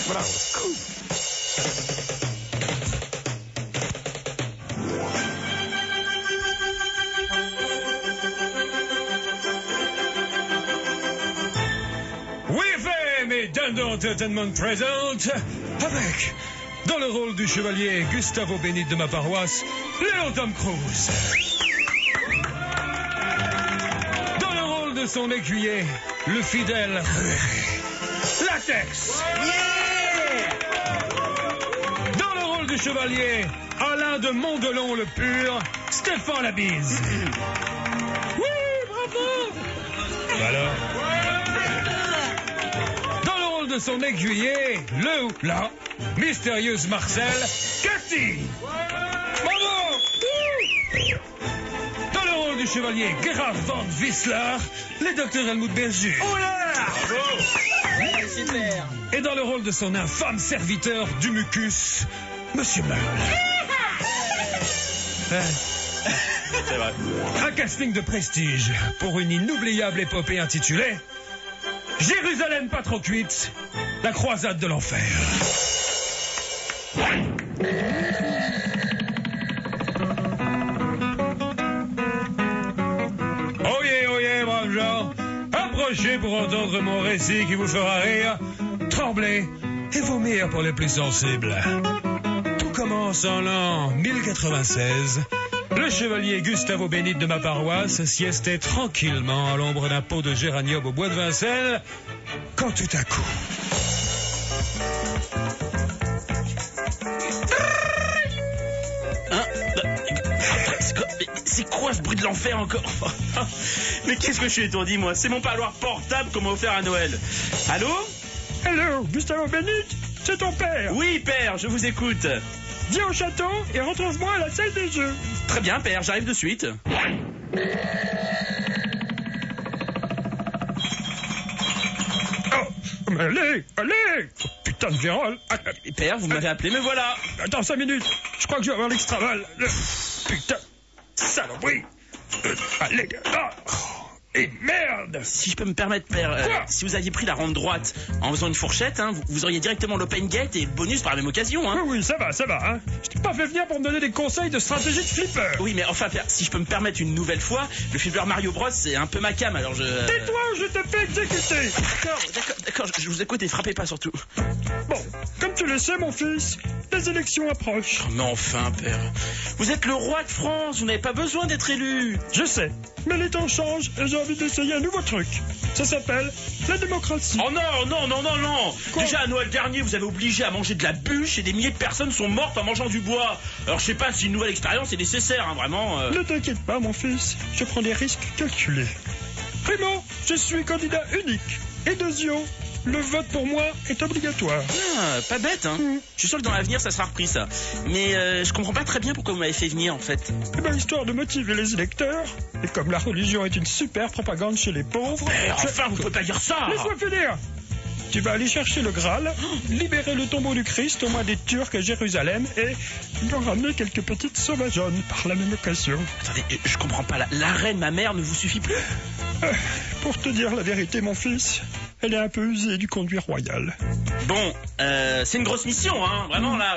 Bravo. Cool. Dando Entertainment présente avec, dans le rôle du chevalier Gustavo Benit de ma paroisse, Léon Tom Cruise. Dans le rôle de son écuyer, le fidèle Latex. Dans le rôle du chevalier, Alain de Mondelon le pur, Stéphane Labise. Oui, bravo. Alors de son aiguiller, le ou la mystérieuse Marcel, Cathy. Bravo. Dans le rôle du chevalier Gerhard von Wissler, le docteur Helmut Berger. Oh là là. Bravo. Super. Et dans le rôle de son infâme serviteur du mucus, Monsieur Meul. C'est vrai. Un casting de prestige pour une inoubliable épopée intitulée Jérusalem pas trop cuite, la croisade de l'enfer. Oyez, braves gens, approchez pour entendre mon récit qui vous fera rire, trembler et vomir pour les plus sensibles. Tout commence en l'an 1096. Le chevalier Gustavo Benit de ma paroisse siestait tranquillement à l'ombre d'un pot de géranium au bois de Vincennes, quand tout à coup... C'est quoi ce bruit de l'enfer encore? Mais qu'est-ce que je suis étourdi, moi? C'est mon parloir portable qu'on m'a offert à Noël. Allô? Hello, Gustavo Benit, c'est ton père. Oui, père, je vous écoute. Viens au château et retrouve-moi à la salle des jeux. Très bien, père, j'arrive de suite. Oh, mais allez. Oh, putain de vérole. Père, vous m'avez appelé, me voilà. Attends 5 minutes. Je crois que je vais avoir l'extraval. Putain, saloperie. Allez, là. Et merde! Si je peux me permettre, père, si vous aviez pris la rampe droite en faisant une fourchette, hein, vous auriez directement l'open gate et le bonus par la même occasion. Hein. Oui, ça va. Hein. Je t'ai pas fait venir pour me donner des conseils de stratégie de flipper. Oui, mais enfin, père, si je peux me permettre une nouvelle fois, le flipper Mario Bros, c'est un peu ma cam, alors je... Tais-toi ou je te fais exécuter! D'accord, je vous écoute et frappez pas surtout. Bon, comme tu le sais, mon fils, les élections approchent. Oh, mais enfin, père, vous êtes le roi de France, vous n'avez pas besoin d'être élu. Je sais, mais les temps changent et j'ai envie d'essayer un nouveau truc. Ça s'appelle la démocratie. Oh non. Quoi? Déjà à Noël dernier, vous avez obligé à manger de la bûche et des milliers de personnes sont mortes en mangeant du bois. Alors je sais pas si une nouvelle expérience est nécessaire, hein, vraiment. Ne t'inquiète pas, mon fils, je prends des risques calculés. Primo, je suis candidat unique. Et deuxièmement, le vote pour moi est obligatoire. Ah, pas bête, hein. Je suis sûr que dans l'avenir, ça sera repris, ça. Mais je comprends pas très bien pourquoi vous m'avez fait venir, en fait. Eh ben, histoire de motiver les électeurs. Et comme la religion est une super propagande chez les pauvres... Mais enfin, vous pouvez pas dire ça. Laisse-moi finir. Tu vas aller chercher le Graal, libérer le tombeau du Christ aux mains des Turcs à Jérusalem et leur ramener quelques petites sauvageonnes par la même occasion. Attendez, je comprends pas. La reine, ma mère, ne vous suffit plus? Pour te dire la vérité, mon fils... Elle est un peu usée du conduit royal. Bon, c'est une grosse mission, hein, vraiment là.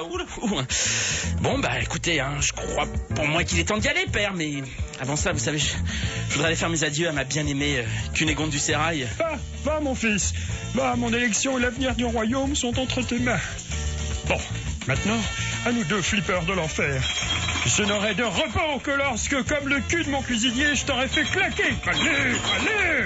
Bon, bah écoutez, hein, je crois pour moi qu'il est temps d'y aller, père, mais avant ça, vous savez, je voudrais aller faire mes adieux à ma bien-aimée Cunégonde du Sérail. Va, mon fils. Va, mon élection et l'avenir du royaume sont entre tes mains. Bon, maintenant, à nous deux flippers de l'enfer. Je n'aurai de repos que lorsque, comme le cul de mon cuisinier, je t'aurais fait claquer. Allez.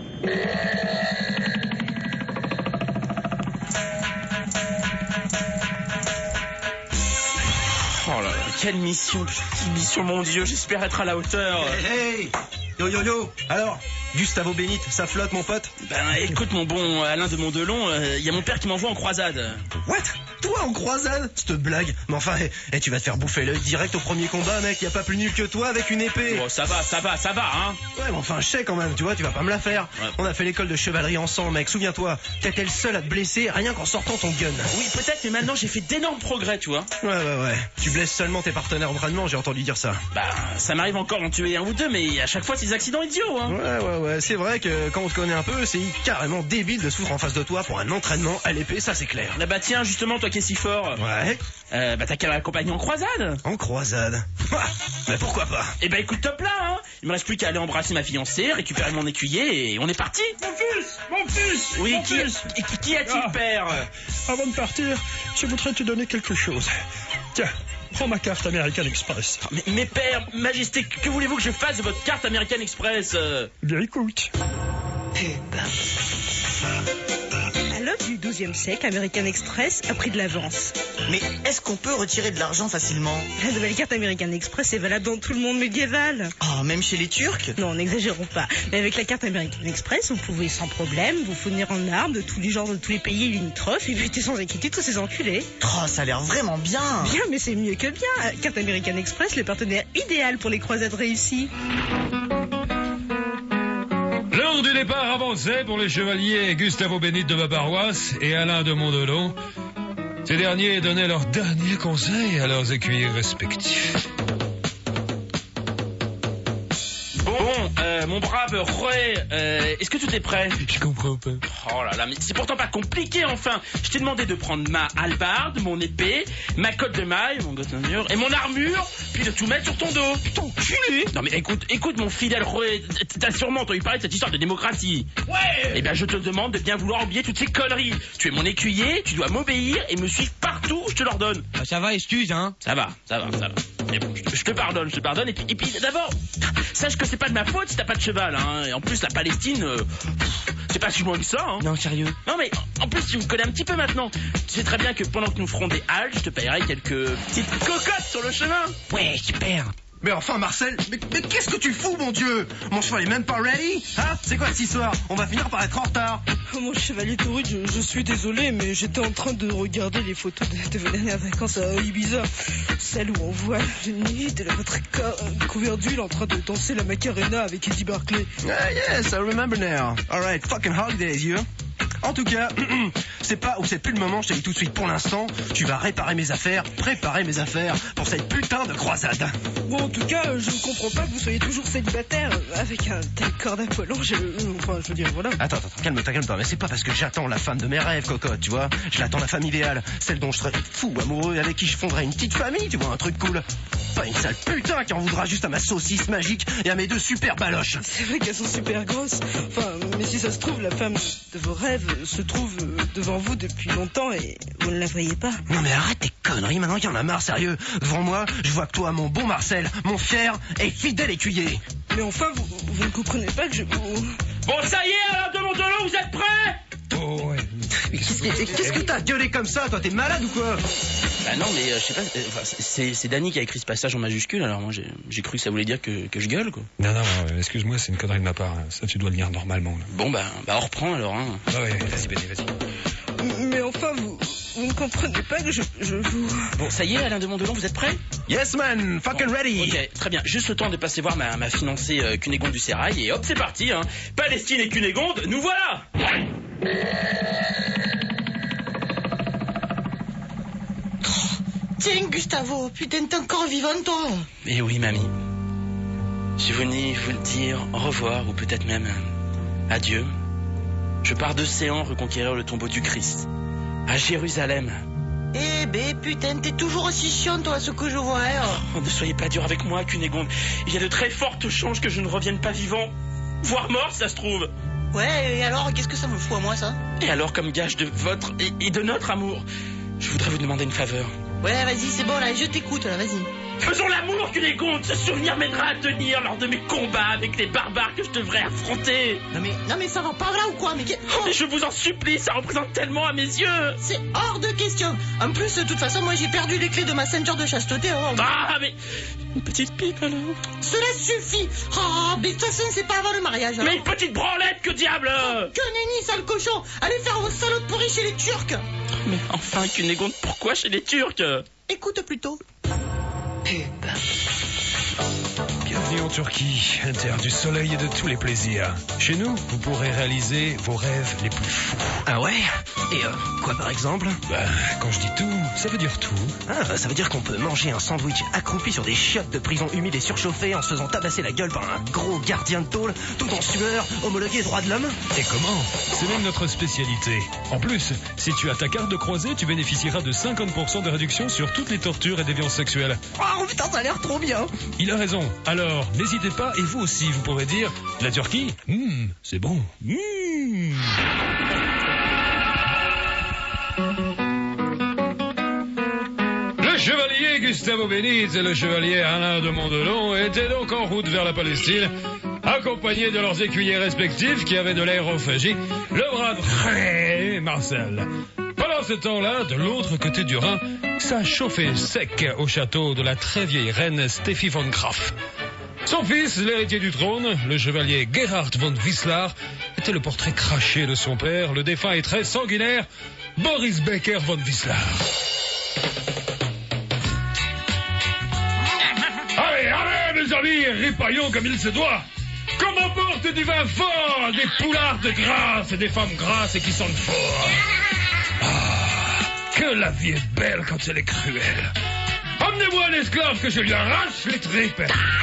Oh là là, quelle mission, mon Dieu, j'espère être à la hauteur. Hey, yo, alors, Gustavo Benit, ça flotte, mon pote? Ben écoute, mon bon Alain de Mondelon, il y a mon père qui m'envoie en croisade. What? Toi en croisade? Cette blague? Mais enfin, tu vas te faire bouffer l'œil direct au premier combat, mec, y a pas plus nul que toi avec une épée. Bon, ça va, hein. Ouais, mais enfin, je sais quand même, tu vois, tu vas pas me la faire. Ouais. On a fait l'école de chevalerie ensemble, mec, souviens-toi. T'étais le seul à te blesser, rien qu'en sortant ton gun. Oui, peut-être, mais maintenant j'ai fait d'énormes progrès, tu vois. Ouais. Tu blesses seulement tes partenaires d'entraînement, j'ai entendu dire ça. Bah, ça m'arrive encore d'en tuer un ou deux, mais à chaque fois c'est des accidents idiots, hein. Ouais. ouais, c'est vrai que quand on te connaît un peu, c'est carrément débile de se foutre en face de toi pour un entraînement à l'épée, ça c'est clair. Ah bah tiens, justement, toi qui es si fort, Ouais, bah t'as qu'à m'accompagner en croisade. en croisade. Mais pourquoi pas? Eh ben écoute, top là, hein. Il me reste plus qu'à aller embrasser ma fiancée, récupérer mon écuyer et on est parti. Mon fils. Oui, Mon qui fils. a-t-il, père? Avant de partir, je voudrais te donner quelque chose. Tiens, prends ma carte American Express. Mais père, majesté, que voulez-vous que je fasse de votre carte American Express? Bien écoute. À l'aube du XIIe siècle, American Express a pris de l'avance. Mais est-ce qu'on peut retirer de l'argent facilement? La nouvelle carte American Express est valable dans tout le monde médiéval. Oh, même chez les Turcs? Non, n'exagérons pas. Mais avec la carte American Express, vous pouvez sans problème vous fournir en armes de tous les genres, de tous les pays limitrophes et buter sans inquiétude tous ces enculés. Oh, ça a l'air vraiment bien. Bien, mais c'est mieux que bien. Carte American Express, le partenaire idéal pour les croisades réussies. L'heure du départ avançait pour les chevaliers Gustavo Bénit de ma paroisse et Alain de Mondelon. Ces derniers donnaient leurs derniers conseils à leurs écuyers respectifs. Bon, mon brave Roy, est-ce que tout est prêt? Je comprends pas. Oh là là, mais c'est pourtant pas compliqué, enfin. Je t'ai demandé de prendre ma hallebarde, mon épée, ma cotte de maille, mon gotenmur et mon armure, puis de tout mettre sur ton dos. T'enculé! Non mais écoute mon fidèle Roy, t'as sûrement entendu parler de cette histoire de démocratie. Ouais! Eh bien je te demande de bien vouloir oublier toutes ces conneries. Tu es mon écuyer, tu dois m'obéir et me suivre partout où je te l'ordonne. Ça va, excuse, hein. Ça va. Mais bon, je te pardonne, et puis d'abord, sache que c'est pas de ma faute si t'as pas de cheval, hein. Et en plus, la Palestine, c'est pas si loin que ça, hein. Non, sérieux. Non mais, en plus, tu me connais un petit peu maintenant. Tu sais très bien que pendant que nous ferons des haltes, je te payerai quelques petites cocottes sur le chemin. Ouais, super. Mais enfin Marcel, mais qu'est-ce que tu fous mon dieu? Mon cheval est même pas ready? Hein? C'est quoi cette histoire? On va finir par être en retard. Oh, mon chevalier Tauride, je suis désolé, mais j'étais en train de regarder les photos de vos dernières vacances à Ibiza. Celle où on voit le nid de votre couvert d'huile en train de danser la Macarena avec Eddie Barclay. Ah yes, I remember now. Alright, fucking holidays, you. En tout cas, c'est pas ou c'est plus le moment, je te dis tout de suite pour l'instant, tu vas préparer mes affaires pour cette putain de croisade. Bon, en tout cas, je ne comprends pas que vous soyez toujours célibataire avec un tel corps d'Apollon. Je veux dire, voilà. Attends, calme-toi, mais c'est pas parce que j'attends la femme de mes rêves, cocotte, tu vois. Je l'attends la femme idéale, celle dont je serais fou, amoureux, avec qui je fonderais une petite famille, tu vois, un truc cool. Pas une sale putain qui en voudra juste à ma saucisse magique et à mes 2 super baloches. C'est vrai qu'elles sont super grosses. Enfin, mais si ça se trouve, la femme de vos rêves se trouve devant vous depuis longtemps et vous ne la voyez pas. Non mais arrête tes conneries, maintenant il y en a marre, sérieux. Devant moi, je vois que toi, mon bon Marcel, mon fier et fidèle écuyer. Mais enfin, vous ne comprenez pas que je... Bon, ça y est, Alain de Mondelon, vous êtes prêts? Oh, ouais. Qu'est-ce que t'as gueulé comme ça, toi? T'es malade ou quoi? Bah non, mais je sais pas, c'est Danny qui a écrit ce passage en majuscule, alors moi j'ai cru que ça voulait dire que je gueule, quoi. Non, excuse-moi, c'est une connerie de ma part. Ça, tu dois le lire normalement. Là. Bon, bah on reprend alors, hein. Ah ouais, vas-y. Mais enfin, vous ne comprenez pas que je vous... Bon, ça y est, Alain de Mondelon, vous êtes prêts? Yes man, fucking ready. Ok, très bien, juste le temps de passer voir ma fiancée Cunégonde du Sérail, et hop, c'est parti, hein. Palestine et Cunégonde, nous voilà. Tiens, Gustavo, putain, t'es encore vivant, toi. Eh oui, mamie. Je venais vous le dire au revoir, ou peut-être même adieu. Je pars d'Océan reconquérir le tombeau du Christ, à Jérusalem. Eh ben, putain, t'es toujours aussi chiant, toi, ce que je vois, hein. Oh, ne soyez pas dur avec moi, Cunégonde. Il y a de très fortes chances que je ne revienne pas vivant, voire mort, ça se trouve. Ouais, et alors, qu'est-ce que ça me fout à moi, ça? Et alors, comme gage de votre et de notre amour, je voudrais vous demander une faveur. Ouais, vas-y, c'est bon, là, je t'écoute, là, vas-y. Faisons l'amour, Cunégonde. Ce souvenir m'aidera à tenir lors de mes combats avec les barbares que je devrais affronter. Non mais ça va pas là ou quoi? Mais je vous en supplie, ça représente tellement à mes yeux. C'est hors de question. En plus, de toute façon, moi j'ai perdu les clés de ma ceinture de chasteté. Oh. Ah, mais une petite pipe alors. Cela suffit. Ah, mais de toute façon, c'est pas avant le mariage. Alors. Mais une petite branlette, que diable. Que nenni, sale cochon. Allez faire vos salauds pourris chez les Turcs. Mais enfin, Cunégonde, pourquoi chez les Turcs? Écoute plutôt. Bienvenue en Turquie, terre du soleil et de tous les plaisirs. Chez nous, vous pourrez réaliser vos rêves les plus fous. Ah ouais? Et quoi par exemple? Quand je dis tout, ça veut dire tout. Ah, ça veut dire qu'on peut manger un sandwich accroupi sur des chiottes de prison humides et surchauffées en se faisant tabasser la gueule par un gros gardien de tôle, tout en sueur, homologué droit de l'homme? Et comment? C'est même notre spécialité. En plus, si tu as ta carte de croisée, tu bénéficieras de 50% de réduction sur toutes les tortures et déviances sexuelles. Oh putain, ça a l'air trop bien. Il a raison. Alors, n'hésitez pas et vous aussi, vous pourrez dire la Turquie, c'est bon. Le chevalier Gustavo Béniz et le chevalier Alain de Mondelon étaient donc en route vers la Palestine, accompagnés de leurs écuyers respectifs qui avaient de l'aérophagie, le bras de Marcel. Pendant ce temps-là, de l'autre côté du Rhin, ça chauffait sec au château de la très vieille reine Steffi von Graf. Son fils, l'héritier du trône, le chevalier Gerhard von Wislar, était le portrait craché de son père, le défunt et très sanguinaire Boris Becker von Wislar. Allez, mes amis, ripaillons comme il se doit. Qu'on m'apporte du vin fort, des poulardes grasses et des femmes grasses et qui sentent fort. Que la vie est belle quand elle est cruelle. Emmenez-moi un esclave que je lui arrache les tripes.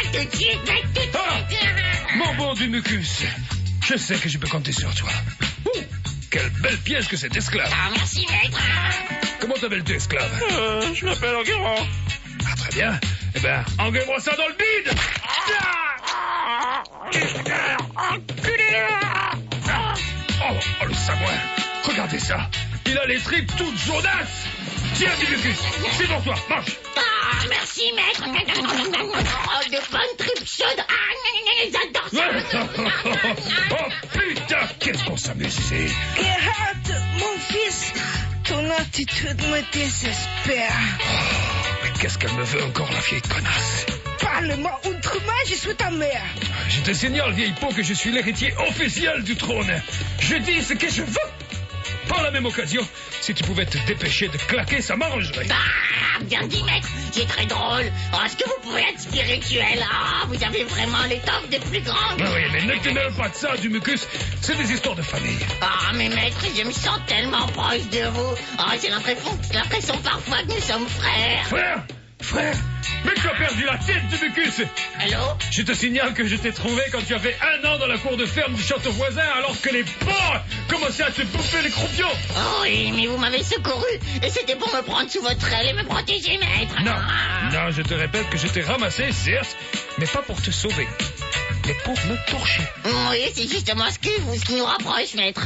Mon bon Dumucus, je sais que je peux compter sur toi. Quelle belle pièce que cet esclave. Merci, maître. Comment t'appelles-tu, esclave? Je m'appelle Enguerrand. Ah, très bien. Eh ben, engueule-moi ça dans le bide. Oh, le sagouin. Regardez ça. Il a les tripes toutes jaunasses. Tiens, Dumucus, c'est pour toi, mange. Merci, maître. Oh, de bonnes tripes chaudes. J'adore ça. Oh, putain, qu'est-ce qu'on s'amuse ici. Gerhard, mon fils, ton attitude me désespère. Mais qu'est-ce qu'elle me veut encore, la vieille connasse? Parle-moi autrement, je suis ta mère. Je te signale, vieille peau, que je suis l'héritier officiel du trône. Je dis ce que je veux. Par la même occasion, si tu pouvais te dépêcher de claquer, ça m'arrangerait. Bien dit, maître. C'est très drôle. Est-ce que vous pouvez être spirituel? Vous avez vraiment l'étoffe des plus grandes. Oui, mais ne te mêle pas de ça, Dumucus. C'est des histoires de famille. Mais maître, je me sens tellement proche de vous. J'ai l'impression parfois que nous sommes frères. Frère, mais tu as perdu la tête, Dumucus. Allô? Je te signale que je t'ai trouvé quand tu avais 1 an dans la cour de ferme du château voisin, alors que les porcs commençaient à se bouffer les croupions. Oh oui, mais vous m'avez secouru, et c'était pour me prendre sous votre aile et me protéger, maître. Non, je te répète que je t'ai ramassé, certes, mais pas pour te sauver, mais pour me torcher. Oui, c'est justement ce qui nous rapproche, maître.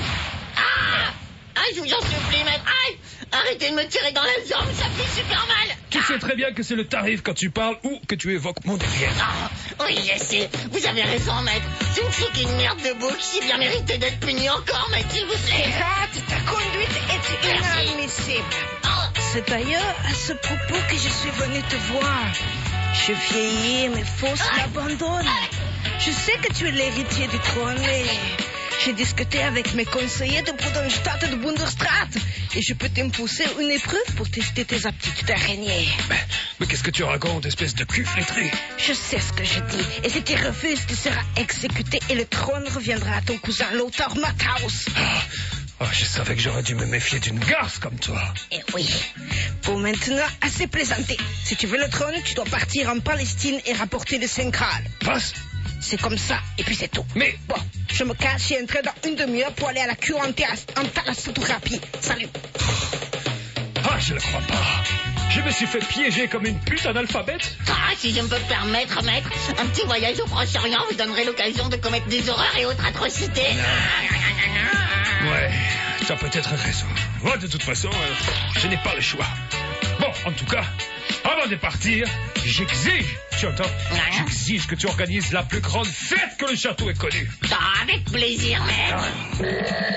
Je vous en supplie, maître. Arrêtez de me tirer dans la jambe, ça fait super mal. Tu sais très bien que c'est le tarif quand tu parles ou que tu évoques mon derrière. Oui, je sais. Vous avez raison, maître. Je ne suis qu'une merde de bouche qui bien mérite d'être punie encore, maître, s'il vous plaît. Gerhard, ta conduite est inadmissible. C'est d'ailleurs à ce propos que je suis venu te voir. Je vieillis, mes forces m'abandonnent. Je sais que tu es l'héritier du trône, mais j'ai discuté avec mes conseillers de Bodenstadt et de Bundesstraat et je peux t'imposer une épreuve pour tester tes aptitudes d'araignée. Mais qu'est-ce que tu racontes, espèce de cul flétré? Je sais ce que je dis. Et si tu refuses, tu seras exécuté et le trône reviendra à ton cousin Lothar Matthaus. Je savais que j'aurais dû me méfier d'une garce comme toi. Et oui. Pour maintenant, assez plaisanter. Si tu veux le trône, tu dois partir en Palestine et rapporter le Saint Graal. Passe. C'est comme ça, et puis c'est tout. Mais... Bon, je me cache et entrer dans une demi-heure pour aller à la cure en thalassothérapie. Salut. Je ne crois pas. Je me suis fait piéger comme une pute analphabète. Si je me peux permettre, maître, un petit voyage au Proche-Orient vous donnerait l'occasion de commettre des horreurs et autres atrocités. Ouais, t'as peut-être raison. Moi, de toute façon, je n'ai pas le choix. Bon, en tout cas, avant de partir, j'exige, tu entends? J'exige que tu organises la plus grande fête que le château ait connue. Avec plaisir, maître.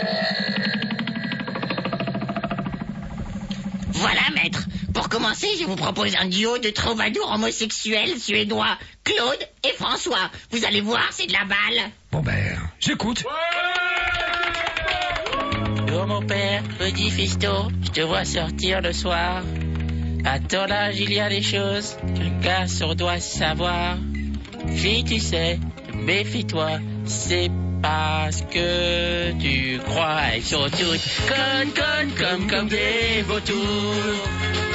Voilà, maître. Pour commencer, je vous propose un duo de troubadours homosexuels suédois, Claude et François. Vous allez voir, c'est de la balle. Bon j'écoute. Oh mon père, petit fisto, je te vois sortir le soir. À ton âge, il y a des choses qu'un garçon doit savoir. Fille, tu sais, méfie-toi, c'est parce que tu crois. Elles sont toutes connes comme des vautours.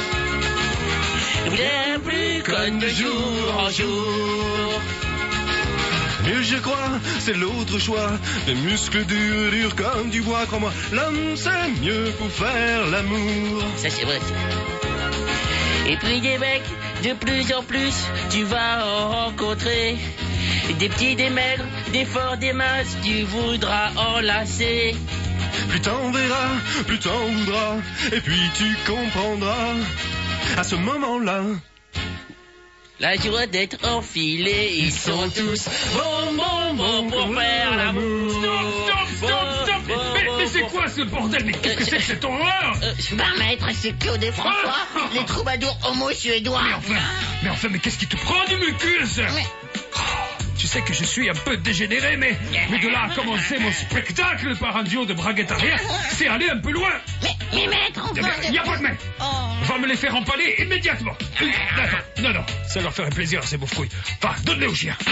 Bien plus connes de jour en jour. Mieux je crois, c'est l'autre choix. Des muscles durs comme du bois, crois-moi. L'homme c'est mieux pour faire l'amour. Ça c'est vrai. Et puis des mecs, de plus en plus, tu vas en rencontrer. Des petits, des maigres, des forts, des minces, tu voudras enlacer. Plus t'en verras, plus t'en voudras. Et puis tu comprendras. À ce moment-là, La joie d'être enfilés, ils sont tous bon pour faire l'amour. Stop. Mais c'est quoi ce bordel? Mais qu'est-ce que c'est que cette horreur? Maître, c'est Claude et François, les troubadours homo-suédois. Mais qu'est-ce qui te prend du mucus? Tu sais que je suis un peu dégénéré, mais de là à commencer mon spectacle par un duo de braguettes arrière, c'est aller un peu loin. Mais maître, enfin... Il n'y a pas de mais. Va me les faire empaler immédiatement. Attends, non, ça leur ferait plaisir, ces pauvres couilles. Va, donne-les aux chiens.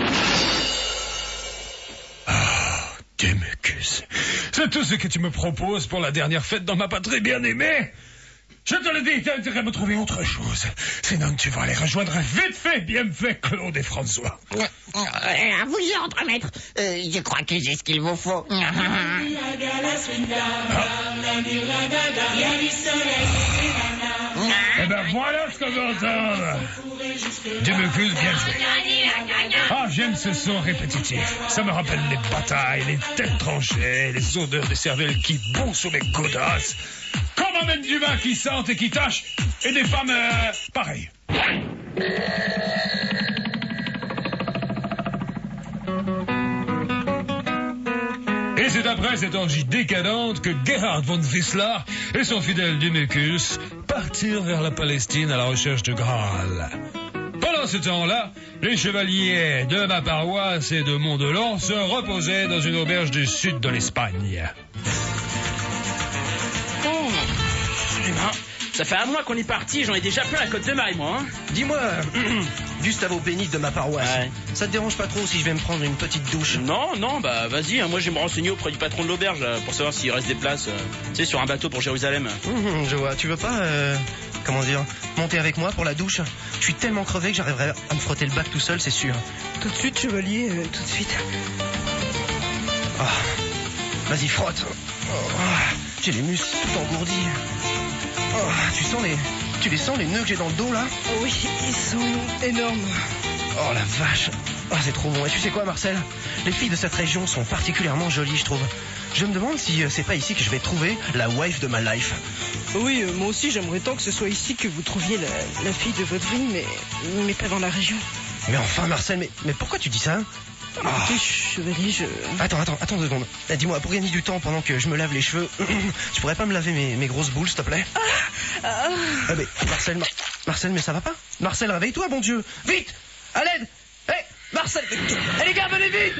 Des mucus. C'est tout ce que tu me proposes pour la dernière fête dans ma patrie bien-aimée? Je te le dis, t'as intérêt à me trouver autre chose. Sinon, tu vas les rejoindre vite fait, bien fait, Claude et François. À vous ordre, maître. Je crois que j'ai ce qu'il vous faut. Eh ben voilà ce qu'on veut entendre. Du mucus, bien joué. Ah, j'aime ce son répétitif. Ça me rappelle les batailles, les têtes tranchées, les odeurs de cervelle qui bouent sous mes godasses. Qu'on m'amène du vin qui sente et qui tâche, et des femmes pareilles. Et c'est après cette orgie décadente que Gerhard von Wisslar et son fidèle Dumecus partirent vers la Palestine à la recherche de Graal. Pendant ce temps-là, les chevaliers de ma paroisse et de Mont-Delon se reposaient dans une auberge du sud de l'Espagne. Ça fait un mois qu'on est parti, j'en ai déjà plein la côte de maille, moi. Hein. dis-moi, Gustavo Bénite de ma paroisse, Ouais. ça te dérange pas trop si je vais me prendre une petite douche? Non, bah vas-y, hein, moi je vais me renseigner auprès du patron de l'auberge pour savoir s'il reste des places, tu sais, sur un bateau pour Jérusalem. Je vois, tu veux pas, monter avec moi pour la douche? Je suis tellement crevé que j'arriverai à me frotter le bac tout seul, c'est sûr. Tout de suite, chevalier, tout de suite. Ah, vas-y, frotte. J'ai les muscles tout engourdis. Tu les sens les nœuds que j'ai dans le dos là? Oh oui, ils sont énormes. Oh la vache. C'est trop bon. Et tu sais quoi, Marcel? Les filles de cette région sont particulièrement jolies, je trouve. Je me demande si c'est pas ici que je vais trouver la wife de ma life. Oui, moi aussi j'aimerais tant que ce soit ici que vous trouviez la fille de votre vie, mais pas dans la région. Mais enfin, Marcel, mais pourquoi tu dis ça? Écoutez, chevalier, je... Attends 2 secondes. Dis-moi, pour gagner du temps pendant que je me lave les cheveux, tu pourrais pas me laver mes grosses boules, s'il te plaît? Mais Marcel, mais ça va pas? Marcel, réveille-toi, bon Dieu! Vite! À l'aide! Hé, Marcel! Les gars, venez vite!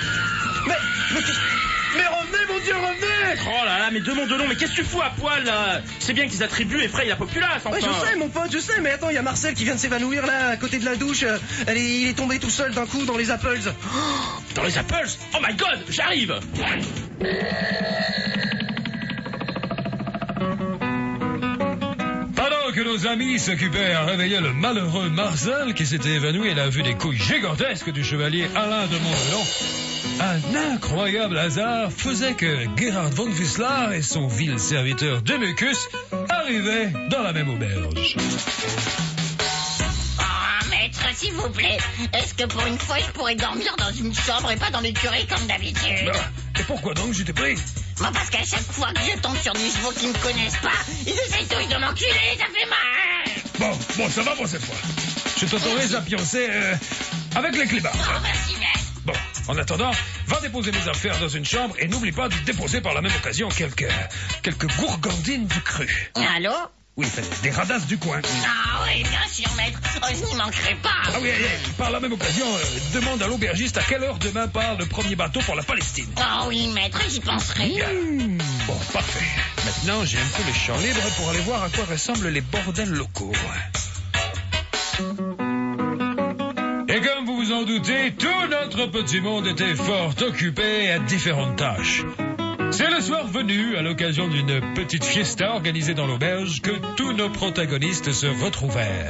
Mais revenez, mon Dieu, revenez! Oh là là, mais de Mont-Delon, mais qu'est-ce que tu fous à poil là? C'est bien qu'ils attribuent et frayent la populace, enfin. Ouais, je sais, mon pote, je sais, mais attends, il y a Marcel qui vient de s'évanouir là, à côté de la douche. Il est tombé tout seul d'un coup dans les apples. Dans les apples? Oh my god, j'arrive! Pendant que nos amis s'occupaient à réveiller le malheureux Marcel qui s'était évanoui à la vue des couilles gigantesques du chevalier Alain de Mont-Delon, un incroyable hasard faisait que Gerhard von Wisslar et son vil serviteur Dumecus arrivaient dans la même auberge. Maître, s'il vous plaît, est-ce que pour une fois je pourrais dormir dans une chambre et pas dans l'écurie comme d'habitude? Et pourquoi donc je t'ai pris? Parce qu'à chaque fois que je tombe sur des chevaux qui me connaissent pas, ils essayent tous de m'enculer, ça fait mal. Bon, ça va pour cette fois. Je t'autorise à pioncer avec les clébards. Oh, merci, maître. Bon, en attendant, va déposer mes affaires dans une chambre et n'oublie pas de déposer par la même occasion quelques gourgandines du cru. Allô? Oui, des radasses du coin. Ah oui, bien sûr, maître. Je n'y manquerai pas. Ah oui, par la même occasion, demande à l'aubergiste à quelle heure demain part le premier bateau pour la Palestine. Ah oui, maître, j'y penserai. Bien. Bon, parfait. Maintenant, j'ai un peu le champ libre pour aller voir à quoi ressemblent les bordels locaux. Et comme vous vous en doutez, tout notre petit monde était fort occupé à différentes tâches. C'est le soir venu, à l'occasion d'une petite fiesta organisée dans l'auberge, que tous nos protagonistes se retrouvèrent.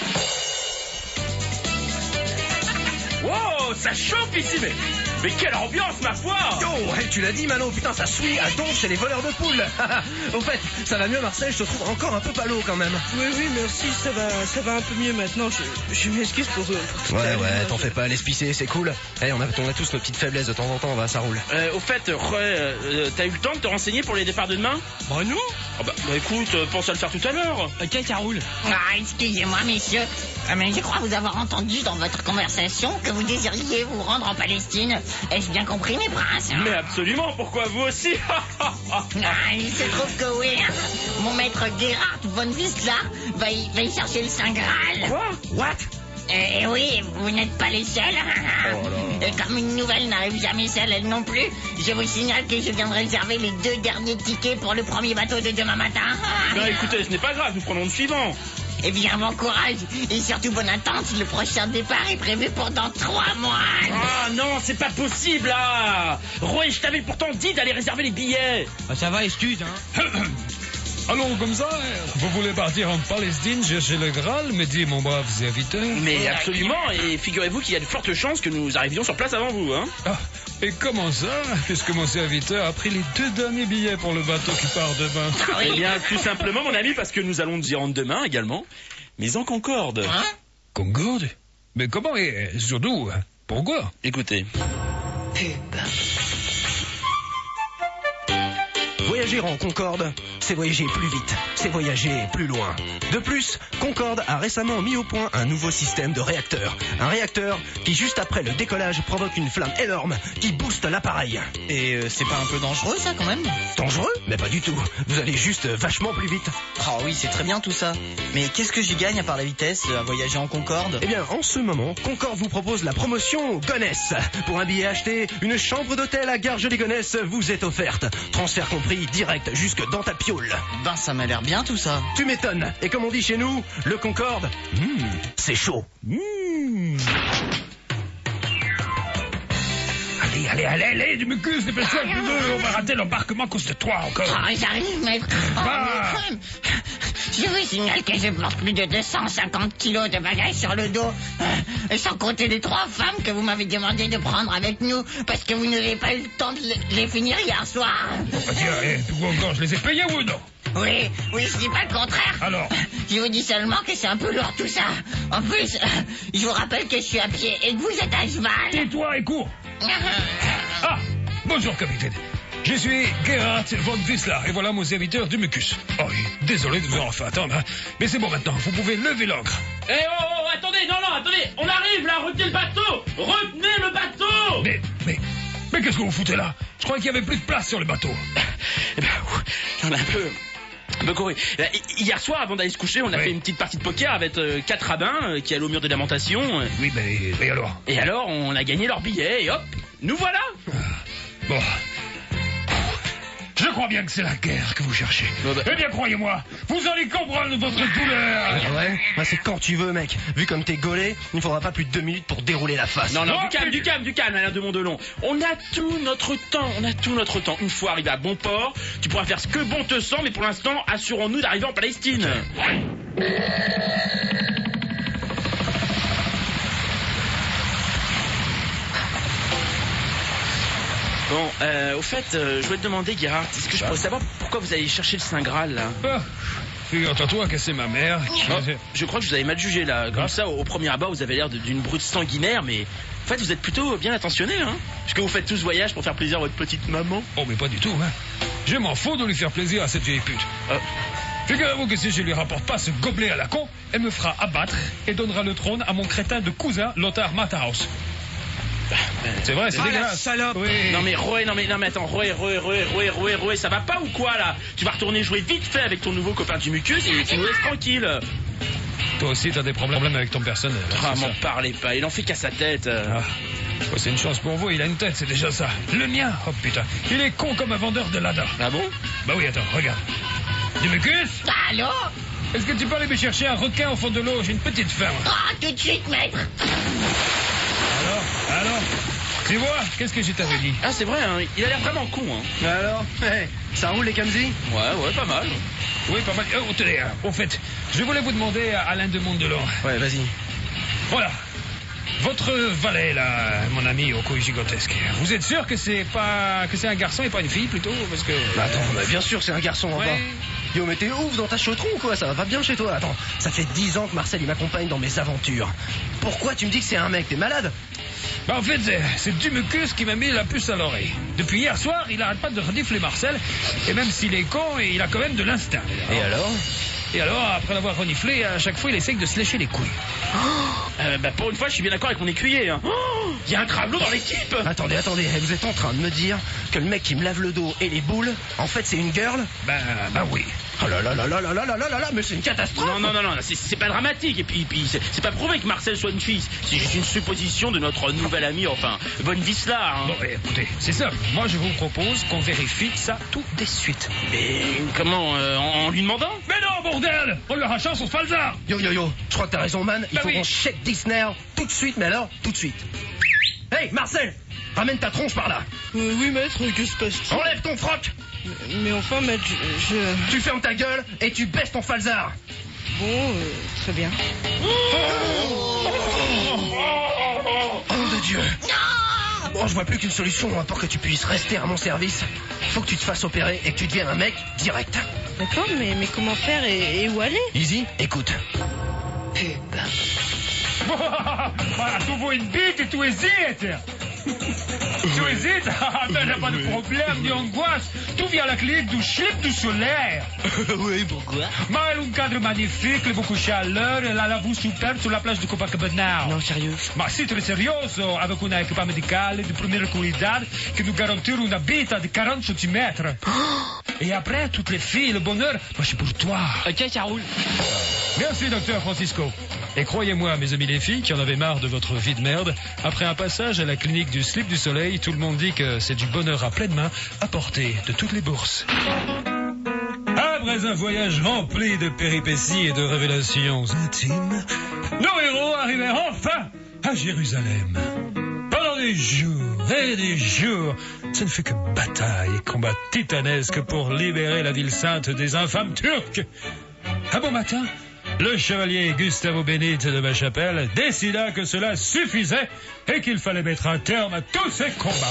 Wow, ça chauffe ici, mais quelle ambiance, ma foi! Oh, ouais, tu l'as dit, Malo, putain, ça suit à donf chez les voleurs de poules. Au fait, ça va mieux, Marcel, je te trouve encore un peu palo quand même. Oui, merci, ça va un peu mieux maintenant. Je m'excuse pour tout Ouais, à l'heure. t'en fais pas, laisse pisser, c'est cool. Eh, on a tous nos petites faiblesses de temps en temps, ça roule. Au fait, t'as eu le temps de te renseigner pour les départs de demain? Bah non. Ah bah écoute, pense à le faire tout à l'heure. Ok, ça roule. Ah, excusez-moi, messieurs. Mais je crois vous avoir entendu dans votre conversation que vous désiriez vous rendre en Palestine. Ai-je bien compris, mes princes? Mais absolument, pourquoi vous aussi? Il se trouve que oui. Mon maître Gerhard von Wissler va y chercher le Saint Graal. Quoi? What? Et oui, vous n'êtes pas les seuls. Et comme une nouvelle n'arrive jamais seule, elle non plus, je vous signale que je viens de réserver les 2 derniers tickets pour le premier bateau de demain matin. Ben écoutez, ce n'est pas grave, nous prenons le suivant. Eh bien, bon courage et surtout bonne attente. Le prochain départ est prévu pour dans 3 mois. Ah non, c'est pas possible là. Roy, je t'avais pourtant dit d'aller réserver les billets. Bah ça va, excuse, hein. Allons comme ça, vous voulez partir en Palestine chercher le Graal, me dit mon brave serviteur? Mais absolument, et figurez-vous qu'il y a de fortes chances que nous arrivions sur place avant vous, hein. Ah, et comment ça? Puisque mon serviteur a pris les 2 derniers billets pour le bateau qui part demain. Eh bien, tout simplement, mon ami, parce que nous allons nous y rendre demain également, mais en Concorde. Hein? Concorde? Mais comment et surtout, pourquoi? Écoutez. Voyager en Concorde, c'est voyager plus vite, c'est voyager plus loin. De plus, Concorde a récemment mis au point un nouveau système de réacteur. Un réacteur qui, juste après le décollage, provoque une flamme énorme qui booste l'appareil. Et c'est pas un peu dangereux, ça, quand même? Dangereux? Mais pas du tout. Vous allez juste vachement plus vite. Oh oui, c'est très bien tout ça. Mais qu'est-ce que j'y gagne à part la vitesse, à voyager en Concorde? Eh bien, en ce moment, Concorde vous propose la promotion Gonesse. Pour un billet acheté, une chambre d'hôtel à Garges-les-Gonesse vous est offerte. Transfert compris direct jusque dans ta piole. Ben ça m'a l'air bien tout ça. Tu m'étonnes. Et comme on dit chez nous, le Concorde, c'est chaud. Allez, du mucus, dépêche-toi un peu, on va rater l'embarquement à cause de toi encore. Oh, j'arrive, maître. Je vous signale que je porte plus de 250 kilos de bagages sur le dos. Sans compter les 3 femmes que vous m'avez demandé de prendre avec nous parce que vous n'avez pas eu le temps de les finir hier soir. Tiens, tout encore, je les ai payés ou non? Oui, je dis pas le contraire. Alors? Je vous dis seulement que c'est un peu lourd tout ça. En plus, je vous rappelle que je suis à pied et que vous êtes à cheval. Tais-toi et cours. Ah, bonjour capitaine. Je suis Gerhard von Wissler et voilà mon serviteur du mucus. Oh, désolé de vous avoir fait attendre, hein. Mais c'est bon maintenant, vous pouvez lever l'ancre. Eh attendez, attendez, on arrive là, retenez le bateau. Retenez le bateau. Mais qu'est-ce que vous foutez là? Je croyais qu'il y avait plus de place sur le bateau. Eh ben, on a un peu couru. Hier soir, avant d'aller se coucher, on a fait une petite partie de poker avec 4 rabbins qui allaient au mur de lamentation. Oui, mais alors? Et alors, on a gagné leur billet et hop, nous voilà. Bon. Je crois bien que c'est la guerre que vous cherchez. Eh bien, croyez-moi, vous allez comprendre votre douleur. Ouais, c'est quand tu veux, mec. Vu comme t'es gaulé, il ne faudra pas plus de 2 minutes pour dérouler la face. Non, du calme, Alain de Mondelon. On a tout notre temps. Une fois arrivé à bon port, tu pourras faire ce que bon te semble, mais pour l'instant, assurons-nous d'arriver en Palestine. Bon, au fait, je voulais te demander, Gerhard, est-ce que je pourrais savoir pourquoi vous allez chercher le Saint Graal, là? Figure-toi que c'est ma mère. Je crois que je vous avais mal jugé, là. Comme ça, au premier abord, vous avez l'air d'une brute sanguinaire, mais en fait, vous êtes plutôt bien attentionné, hein. Est-ce que vous faites tout ce voyage pour faire plaisir à votre petite maman? Oh, mais pas du tout, hein. Je m'en fous de lui faire plaisir à cette vieille pute. Figurez-vous que si je lui rapporte pas ce gobelet à la con, elle me fera abattre et donnera le trône à mon crétin de cousin, Lothar Matthaus. C'est vrai, c'est dégueulasse. Salope. Oui. Non mais attends, Roy, ça va pas ou quoi là? Tu vas retourner jouer vite fait avec ton nouveau copain du mucus et tu nous laisses tranquille. Toi aussi t'as des problèmes avec ton personnel. M'en parlez pas, il en fait qu'à sa tête. C'est une chance pour vous, il a une tête, c'est déjà ça. Le mien, oh putain, il est con comme un vendeur de lada. Ah bon? Bah oui, attends, regarde. Du mucus? Allô? Est-ce que tu peux aller me chercher un requin au fond de l'eau? J'ai une petite faim. Tout de suite, maître. Alors, tu vois, qu'est-ce que je t'avais dit? Ah, c'est vrai, hein, il a l'air vraiment con, hein. Alors, ça roule les Kamzi? Ouais, pas mal. Oui, pas mal. Oh, tenez, au fait, je voulais vous demander à Alain de Mondelon. Ouais, vas-y. Voilà. Votre valet, là, mon ami au couille gigantesque. Vous êtes sûr que c'est un garçon et pas une fille, plutôt? Parce que... Attends, bien sûr, c'est un garçon, Ouais. enfin. Yo, mais t'es ouf dans ta chautron ou quoi? Ça va pas bien chez toi? Attends, ça fait 10 ans que Marcel, il m'accompagne dans mes aventures. Pourquoi tu me dis que c'est un mec? T'es malade? Bah, en fait, c'est Dumucus qui m'a mis la puce à l'oreille. Depuis hier soir, il arrête pas de renifler Marcel. Et même s'il est con, il a quand même de l'instinct. Et alors? Et alors, après l'avoir reniflé, à chaque fois, il essaye de se lécher les couilles. Bah, pour une fois, je suis bien d'accord avec mon écuyer, hein. Il y a un travelot dans l'équipe. Attendez, vous êtes en train de me dire que le mec qui me lave le dos et les boules, en fait, c'est une girl? Bah oui. Oh là là là là là là là là là là, mais c'est une catastrophe! Non, c'est pas dramatique. Et puis c'est pas prouvé que Marcel soit une fille. C'est juste une supposition de notre nouvel ami, enfin, Von Wislar. Hein. Bon, écoutez, c'est simple. Moi, je vous propose qu'on vérifie ça tout de suite. Et comment en lui demandant? Mais non, bordel! On lui arrache son falzar! Yo, je crois que t'as raison, man. Il Bah faut oui. qu'on check this now tout de suite, mais alors, tout de suite. Hey, Marcel! Ramène ta tronche par là! Oui, maître, que se passe-t-il? Enlève ton froc! Mais enfin, maître, je... Tu fermes ta gueule et tu baisses ton falzar! Bon, très bien. Oh de Dieu! Bon, je vois plus qu'une solution hein, pour que tu puisses rester à mon service. Faut que tu te fasses opérer et que tu deviennes un mec direct. D'accord, mais comment faire et où aller? Easy, écoute. Voilà, tu vois une bite et tu hésites! Tu hésites? Ah, ben, y'a pas de problème ni angoisse. Tout vient à la clinique du slip du solaire. Oui, pourquoi? Mal, un cadre magnifique, le beaucoup chaleur, la lavouche superbe sur la plage de Copacabana. Non, sérieux? Ma si très serioso, avec un équipement médical de première qualité qui nous garantit une bite de 40 cm. Et après, toutes les filles, le bonheur, moi, c'est pour toi. Ok, ça roule. Merci, docteur Francisco. Et croyez-moi, mes amis les filles, qui en avaient marre de votre vie de merde, après un passage à la clinique du slip du soleil, tout le monde dit que c'est du bonheur à pleine main, à portée de toutes les bourses. Après un voyage rempli de péripéties et de révélations intimes, nos héros arrivèrent enfin à Jérusalem. Pendant des jours et des jours, ce ne fut que bataille et combat titanesque pour libérer la ville sainte des infâmes Turcs. Un bon matin, le chevalier Gustavo Benite de ma chapelle décida que cela suffisait et qu'il fallait mettre un terme à tous ces combats.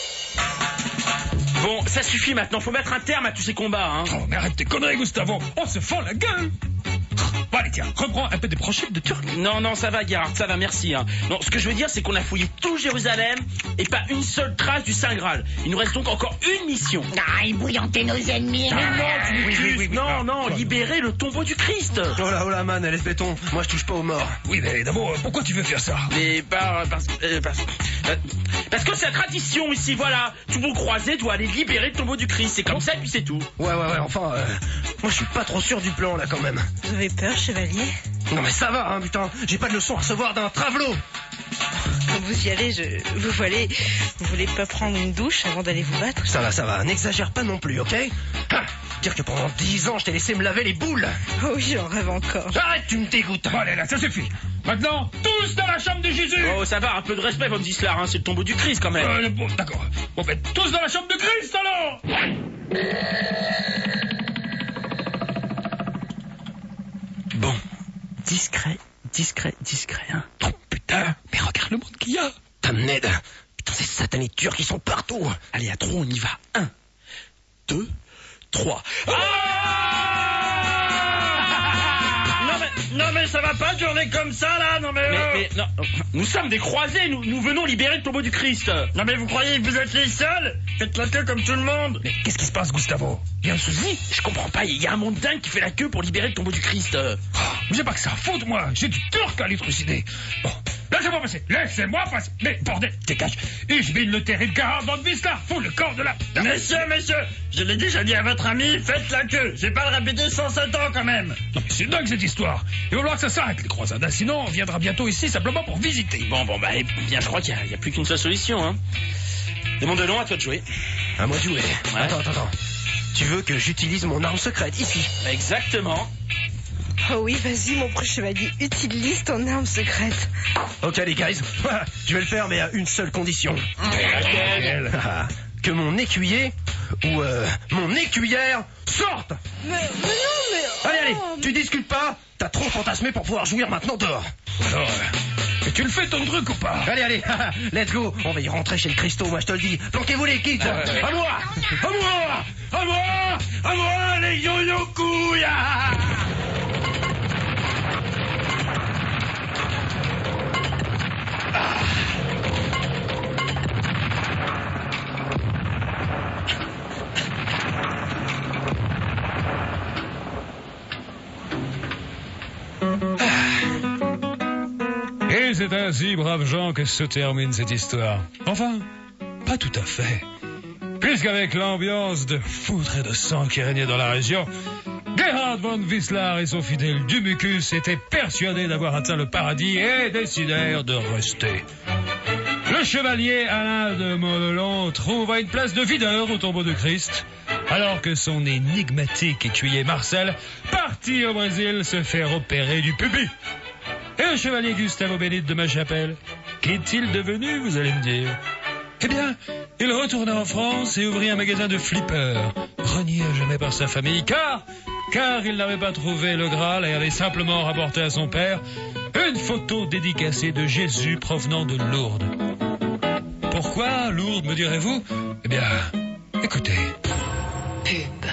Bon, ça suffit maintenant. Faut mettre un terme à tous ces combats, hein. Oh, mais arrête tes conneries, Gustavo. On se fend la gueule. Bon, allez, tiens, reprends un peu des brochettes de turc. Non, ça va, Gerhard, ça va, merci. Hein. Non, ce que je veux dire, c'est qu'on a fouillé tout Jérusalem et pas une seule trace du Saint Graal. Il nous reste donc encore une mission. Ah, ébouillanter nos ennemis. Mais non, tu oui. Non, libérer le tombeau du Christ. Oh là, man, laisse béton. Moi, je touche pas aux morts. Oui, mais d'abord, pourquoi tu veux faire ça? Mais parce que c'est la tradition ici, voilà. Tout bon croisé doit aller libérer le tombeau du Christ. C'est comme ça et puis c'est tout. Ouais, enfin, moi, je suis pas trop sûr du plan, là, quand même. Vous avez peur, chevalier? Non, mais ça va, hein, putain. J'ai pas de leçon à recevoir d'un travelot. Quand vous y allez, vous voulez pas prendre une douche avant d'aller vous battre? Ça va, n'exagère pas non plus, ok? Dire que pendant 10 ans, je t'ai laissé me laver les boules. Oh oui, j'en rêve encore. Arrête, tu me dégoûtes. Bon, allez, là, ça suffit. Maintenant, tous dans la chambre de Jésus. Oh, ça va, un peu de respect, Von Wislar, hein. C'est le tombeau du Christ, quand même. Bon, d'accord. Bon, ben, tous dans la chambre de Christ, alors. Bon, discret, hein. Oh, putain, mais regarde le monde qu'il y a. Ned. Putain, ces satanés turcs, ils sont partout. Allez, à 3, on y va. 1, 2, 3. Non, mais ça va pas durer comme ça, là, non, Mais non, nous sommes des croisés, nous venons libérer le tombeau du Christ. Non, mais vous croyez que vous êtes les seuls? Faites la queue comme tout le monde. Mais qu'est-ce qui se passe, Gustavo? Il y a un souci? Je comprends pas, il y a un monde dingue qui fait la queue pour libérer le tombeau du Christ. Oh, mais j'ai pas que ça à foutre, moi. J'ai du turc à l'élucider. Bon, laissez-moi passer. Mais bordel, dégage. Ich bin le terrible Gerhard von Wislar. Fous le corps de la... Messieurs, je l'ai déjà dit à votre ami, faites la queue. J'ai pas le répéter 107 ans, quand même. Non, mais c'est dingue, cette histoire. Il va falloir que ça s'arrête, les croisades. Sinon, on viendra bientôt ici simplement pour visiter. Bon, bah, eh bien, je crois qu'il y a plus qu'une seule solution, hein. Demande-le, à toi de jouer. À moi de jouer. Ouais. Attends. Tu veux que j'utilise mon arme secrète ici? Exactement. Oh oui, vas-y, mon preux chevalier, utilise ton arme secrète. Ok les guys, je vais le faire mais à une seule condition. Que mon écuyer ou mon écuyère sorte. Mais non, mais... Allez, tu discutes pas. T'as trop fantasmé pour pouvoir jouir maintenant dehors. Alors, et tu le fais ton truc ou pas? Allez, let's go. On va y rentrer chez le Christo, moi je te le dis. Planquez-vous les kids. À moi, les yo-yo couilles. Et c'est ainsi, braves gens, que se termine cette histoire. Enfin, pas tout à fait. Puisqu'avec l'ambiance de foudre et de sang qui régnait dans la région, Gerhard von Wislar et son fidèle Dumucus étaient persuadés d'avoir atteint le paradis et décidèrent de rester. Le chevalier Alain de Mollon trouva une place de videur au tombeau de Christ, alors que son énigmatique écuyer Marcel, parti au Brésil, se fait opérer du pubis. Et le chevalier Gustavo Bénite de ma chapelle, qu'est-il devenu, vous allez me dire? Eh bien, il retourna en France et ouvrit un magasin de flippers, renié à jamais par sa famille, car il n'avait pas trouvé le Graal et avait simplement rapporté à son père une photo dédicacée de Jésus provenant de Lourdes. Pourquoi Lourdes, me direz-vous? Eh bien, écoutez. Pub.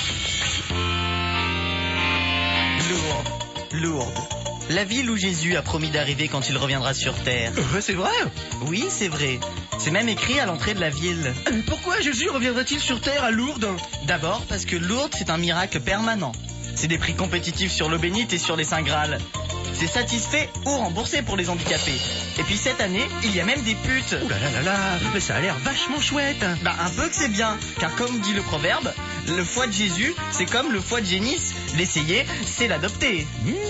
Lourdes. La ville où Jésus a promis d'arriver quand il reviendra sur terre. C'est vrai? Oui, c'est vrai. C'est même écrit à l'entrée de la ville. Mais pourquoi Jésus reviendra-t-il sur terre à Lourdes? D'abord parce que Lourdes, c'est un miracle permanent. C'est des prix compétitifs sur l'eau bénite et sur les Saints Graal. C'est satisfait ou remboursé pour les handicapés. Et puis cette année, il y a même des putes. Ouh là là, mais ça a l'air vachement chouette. Bah un peu que c'est bien, car comme dit le proverbe, le foie de Jésus, c'est comme le foie de Génis. L'essayer, c'est l'adopter.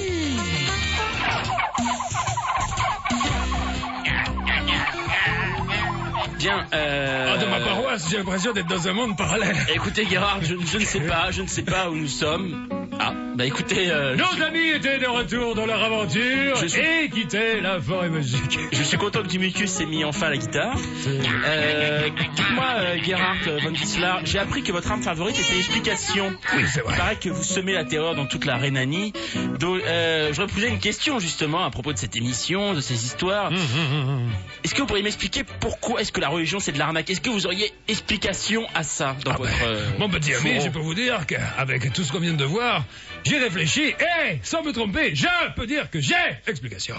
Bien, Dans ma paroisse, j'ai l'impression d'être dans un monde parallèle. Écoutez, Gerhard, je ne sais pas où nous sommes. Ah, bah écoutez... Nos amis étaient de retour dans leur aventure et quittaient la forêt magique. Je suis content que Dumucus s'est mis enfin à la guitare. Dites-moi, Gerhard von Wislar, j'ai appris que votre arme favorite était l'explication. Oui, c'est vrai. Il paraît que vous semez la terreur dans toute la Rhénanie. Donc, je voudrais poser une question justement à propos de cette émission, de ces histoires. Est-ce que vous pourriez m'expliquer pourquoi est-ce que la religion c'est de l'arnaque? Est-ce que vous auriez explication à ça dans votre... Mon petit ami, je peux vous dire qu'avec tout ce qu'on vient de voir, j'ai réfléchi et, sans me tromper, je peux dire que j'ai explication.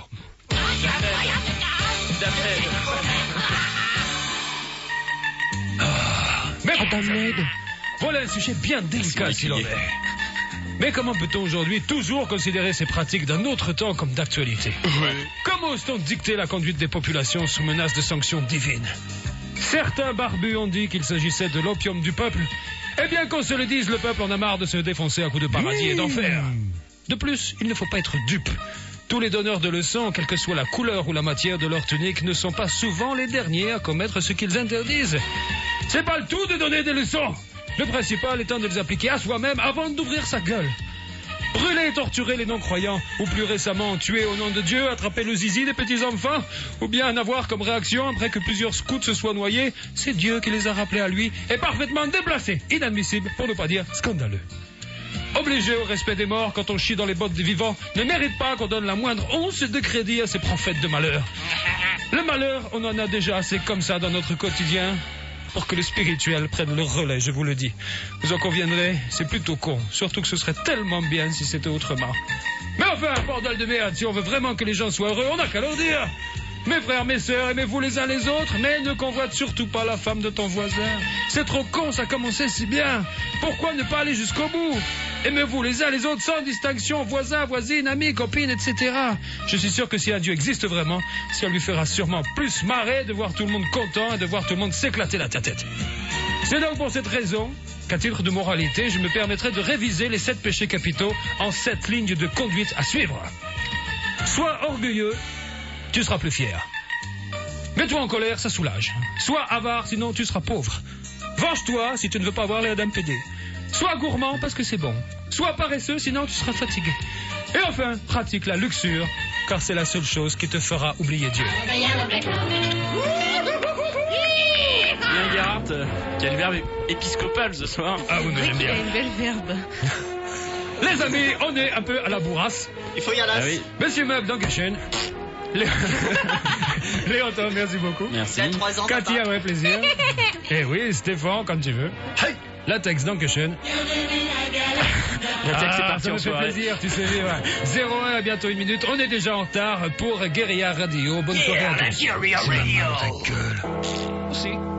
Mais voilà un sujet bien délicat s'il en est. Mais comment peut-on aujourd'hui toujours considérer ces pratiques d'un autre temps comme d'actualité? Comment ose-t-on dicter la conduite des populations sous menace de sanctions divines? Certains barbus ont dit qu'il s'agissait de l'opium du peuple. Eh bien, qu'on se le dise, le peuple en a marre de se défoncer à coups de paradis et d'enfer. De plus, il ne faut pas être dupe. Tous les donneurs de leçons, quelle que soit la couleur ou la matière de leur tunique, ne sont pas souvent les derniers à commettre ce qu'ils interdisent. C'est pas le tout de donner des leçons. Le principal étant de les appliquer à soi-même avant d'ouvrir sa gueule. Brûler et torturer les non-croyants, ou plus récemment tuer au nom de Dieu, attraper le zizi des petits-enfants, ou bien avoir comme réaction, après que plusieurs scouts se soient noyés, c'est Dieu qui les a rappelés à lui, et parfaitement déplacé, inadmissible, pour ne pas dire scandaleux. Obliger au respect des morts quand on chie dans les bottes des vivants ne mérite pas qu'on donne la moindre once de crédit à ces prophètes de malheur. Le malheur, on en a déjà assez comme ça dans notre quotidien, pour que le spirituel prenne le relais, je vous le dis. Vous en conviendrez, c'est plutôt con. Surtout que ce serait tellement bien si c'était autrement. Mais enfin, bordel de merde, si on veut vraiment que les gens soient heureux, on n'a qu'à leur dire. Mes frères, mes sœurs, aimez-vous les uns les autres, mais ne convoite surtout pas la femme de ton voisin. C'est trop con, ça commençait si bien. Pourquoi ne pas aller jusqu'au bout? Aimez-vous les uns les autres sans distinction, voisins, voisines, amis, copines, etc. Je suis sûr que si un Dieu existe vraiment, ça lui fera sûrement plus marrer de voir tout le monde content et de voir tout le monde s'éclater la tête. C'est donc pour cette raison qu'à titre de moralité, je me permettrai de réviser les 7 péchés capitaux en 7 lignes de conduite à suivre. Sois orgueilleux, tu seras plus fier. Mets-toi en colère, ça soulage. Sois avare, sinon tu seras pauvre. Venge-toi si tu ne veux pas avoir l'air d'un PD. Sois gourmand parce que c'est bon. Sois paresseux, sinon tu seras fatigué. Et enfin, pratique la luxure, car c'est la seule chose qui te fera oublier Dieu. Bien, Gerhardt, quel verbe épiscopal ce soir. Ah oui, mais j'aime bien. Une belle verbe. Les amis, on est un peu à la bourrasse. Il faut y aller. Ah oui, Monsieur Meub, Dankeschön. Léonton, merci beaucoup. merci. Il y a 3 ans. Cathy, papa. un vrai plaisir. Et oui, Stéphane, quand tu veux. Latex, Dankeschön. La texte est Ah, parti ça en me fait soirée. plaisir, tu sais, ouais. 01 à bientôt 1 minute. On est déjà en retard pour Guérilla Radio. Bonne soirée à tous. Ta gueule. Aussi.